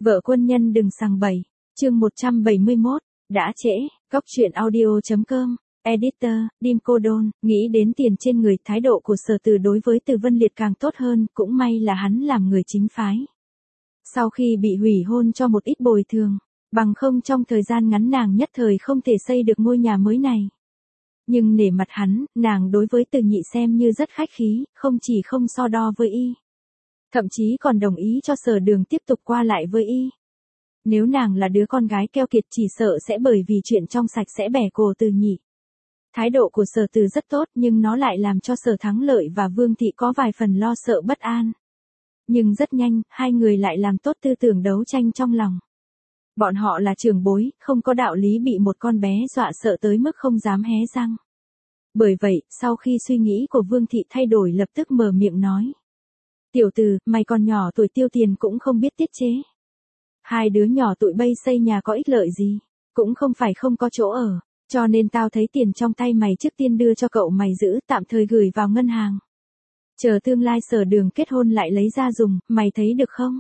Vợ quân nhân đừng sằng bậy. Chương 171, đã trễ. Góc truyện audio.com. Editor, Dim Cô Đôn, nghĩ đến tiền trên người, thái độ của Sở Từ đối với Từ Vân Liệt càng tốt hơn, cũng may là hắn làm người chính phái. Sau khi bị hủy hôn cho một ít bồi thường, bằng không trong thời gian ngắn nàng nhất thời không thể xây được ngôi nhà mới này. Nhưng nể mặt hắn, nàng đối với Từ Nhị xem như rất khách khí, không chỉ không so đo với y, thậm chí còn đồng ý cho Sở Đường tiếp tục qua lại với y. Nếu nàng là đứa con gái keo kiệt chỉ sợ sẽ bởi vì chuyện trong sạch sẽ bẻ cổ Từ Nhị. Thái độ của Sở Từ rất tốt nhưng nó lại làm cho Sở Thắng Lợi và Vương Thị có vài phần lo sợ bất an. Nhưng rất nhanh, hai người lại làm tốt tư tưởng đấu tranh trong lòng. Bọn họ là trưởng bối, không có đạo lý bị một con bé dọa sợ tới mức không dám hé răng. Bởi vậy, sau khi suy nghĩ của Vương Thị thay đổi lập tức mở miệng nói. Tiểu Từ, mày còn nhỏ tuổi tiêu tiền cũng không biết tiết chế. Hai đứa nhỏ tụi bay xây nhà có ích lợi gì, cũng không phải không có chỗ ở, cho nên tao thấy tiền trong tay mày trước tiên đưa cho cậu mày giữ, tạm thời gửi vào ngân hàng. Chờ tương lai Sở Đường kết hôn lại lấy ra dùng, mày thấy được không?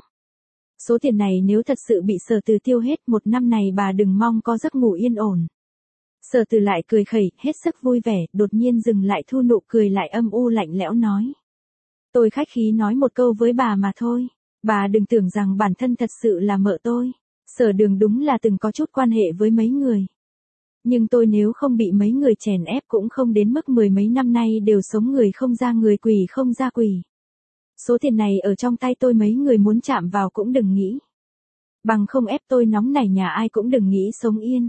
Số tiền này nếu thật sự bị Sở Từ tiêu hết, một năm này bà đừng mong có giấc ngủ yên ổn. Sở Từ lại cười khẩy, hết sức vui vẻ, đột nhiên dừng lại, thu nụ cười lại âm u lạnh lẽo nói. Tôi khách khí nói một câu với bà mà thôi. Bà đừng tưởng rằng bản thân thật sự là mợ tôi. Sở Đường đúng là từng có chút quan hệ với mấy người. Nhưng tôi nếu không bị mấy người chèn ép cũng không đến mức mười mấy năm nay đều sống người không ra người, quỷ không ra quỷ. Số tiền này ở trong tay tôi, mấy người muốn chạm vào cũng đừng nghĩ. Bằng không ép tôi nóng nảy nhà ai cũng đừng nghĩ sống yên.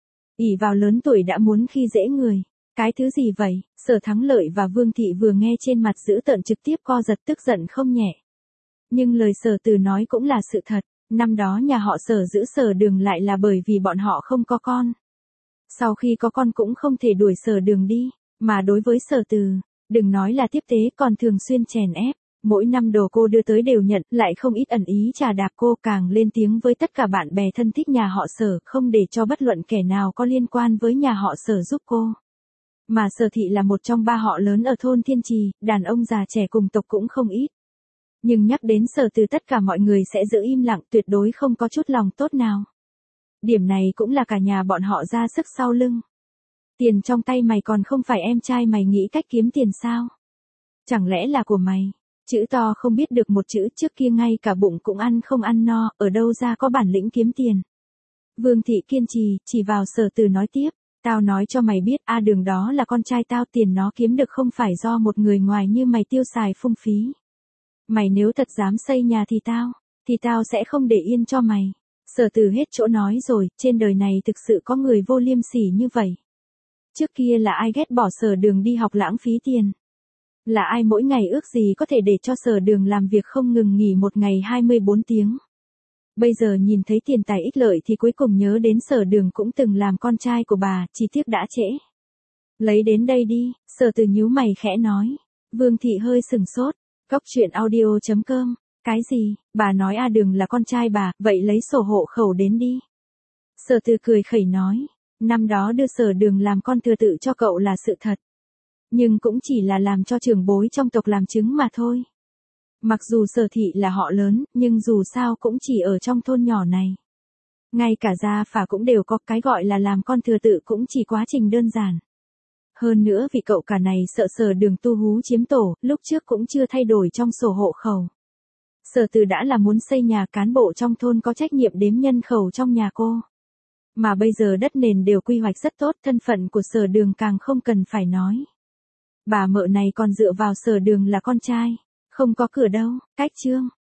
Ỷ vào lớn tuổi đã muốn khi dễ người. Cái thứ gì vậy? Sở Thắng Lợi và Vương Thị vừa nghe trên mặt dữ tợn trực tiếp co giật, tức giận không nhẹ. Nhưng lời Sở Từ nói cũng là sự thật, năm đó nhà họ Sở giữ Sở Đường lại là bởi vì bọn họ không có con. Sau khi có con cũng không thể đuổi Sở Đường đi, mà đối với Sở Từ, đừng nói là tiếp tế còn thường xuyên chèn ép, mỗi năm đồ cô đưa tới đều nhận, lại không ít ẩn ý trà đạp cô, càng lên tiếng với tất cả bạn bè thân thích nhà họ Sở, không để cho bất luận kẻ nào có liên quan với nhà họ Sở giúp cô. Mà Sở Thị là một trong ba họ lớn ở thôn Thiên Trì, đàn ông già trẻ cùng tộc cũng không ít. Nhưng nhắc đến Sở Từ tất cả mọi người sẽ giữ im lặng, tuyệt đối không có chút lòng tốt nào. Điểm này cũng là cả nhà bọn họ ra sức sau lưng. Tiền trong tay mày còn không phải em trai mày nghĩ cách kiếm tiền sao? Chẳng lẽ là của mày? Chữ to không biết được một chữ, trước kia ngay cả bụng cũng ăn không ăn no, ở đâu ra có bản lĩnh kiếm tiền? Vương Thị kiên trì, chỉ vào Sở Từ nói tiếp. Tao nói cho mày biết, Đường đó là con trai tao, tiền nó kiếm được không phải do một người ngoài như mày tiêu xài phung phí. Mày nếu thật dám xây nhà thì tao sẽ không để yên cho mày. Sở Từ hết chỗ nói rồi, trên đời này thực sự có người vô liêm sỉ như vậy. Trước kia là ai ghét bỏ Sở Đường đi học lãng phí tiền? Là ai mỗi ngày ước gì có thể để cho Sở Đường làm việc không ngừng nghỉ một ngày 24 tiếng? Bây giờ nhìn thấy tiền tài ích lợi thì cuối cùng nhớ đến Sở Đường cũng từng làm con trai của bà, chỉ tiếc đã trễ. Lấy đến đây đi, Sở Từ nhíu mày khẽ nói. Vương Thị hơi sừng sốt. Góc truyện audio.com. Cái gì? Bà nói Đường là con trai bà, vậy lấy sổ hộ khẩu đến đi. Sở Từ cười khẩy nói. Năm đó đưa Sở Đường làm con thừa tự cho cậu là sự thật. Nhưng cũng chỉ là làm cho trưởng bối trong tộc làm chứng mà thôi. Mặc dù Sở Thị là họ lớn, nhưng dù sao cũng chỉ ở trong thôn nhỏ này. Ngay cả gia phả cũng đều có, cái gọi là làm con thừa tự cũng chỉ quá trình đơn giản. Hơn nữa vì cậu cả này sợ Sở Đường tu hú chiếm tổ, lúc trước cũng chưa thay đổi trong sổ hộ khẩu. Sở Từ đã là muốn xây nhà, cán bộ trong thôn có trách nhiệm đếm nhân khẩu trong nhà cô. Mà bây giờ đất nền đều quy hoạch rất tốt, thân phận của Sở Đường càng không cần phải nói. Bà mợ này còn dựa vào Sở Đường là con trai. Không có cửa đâu, cách chương.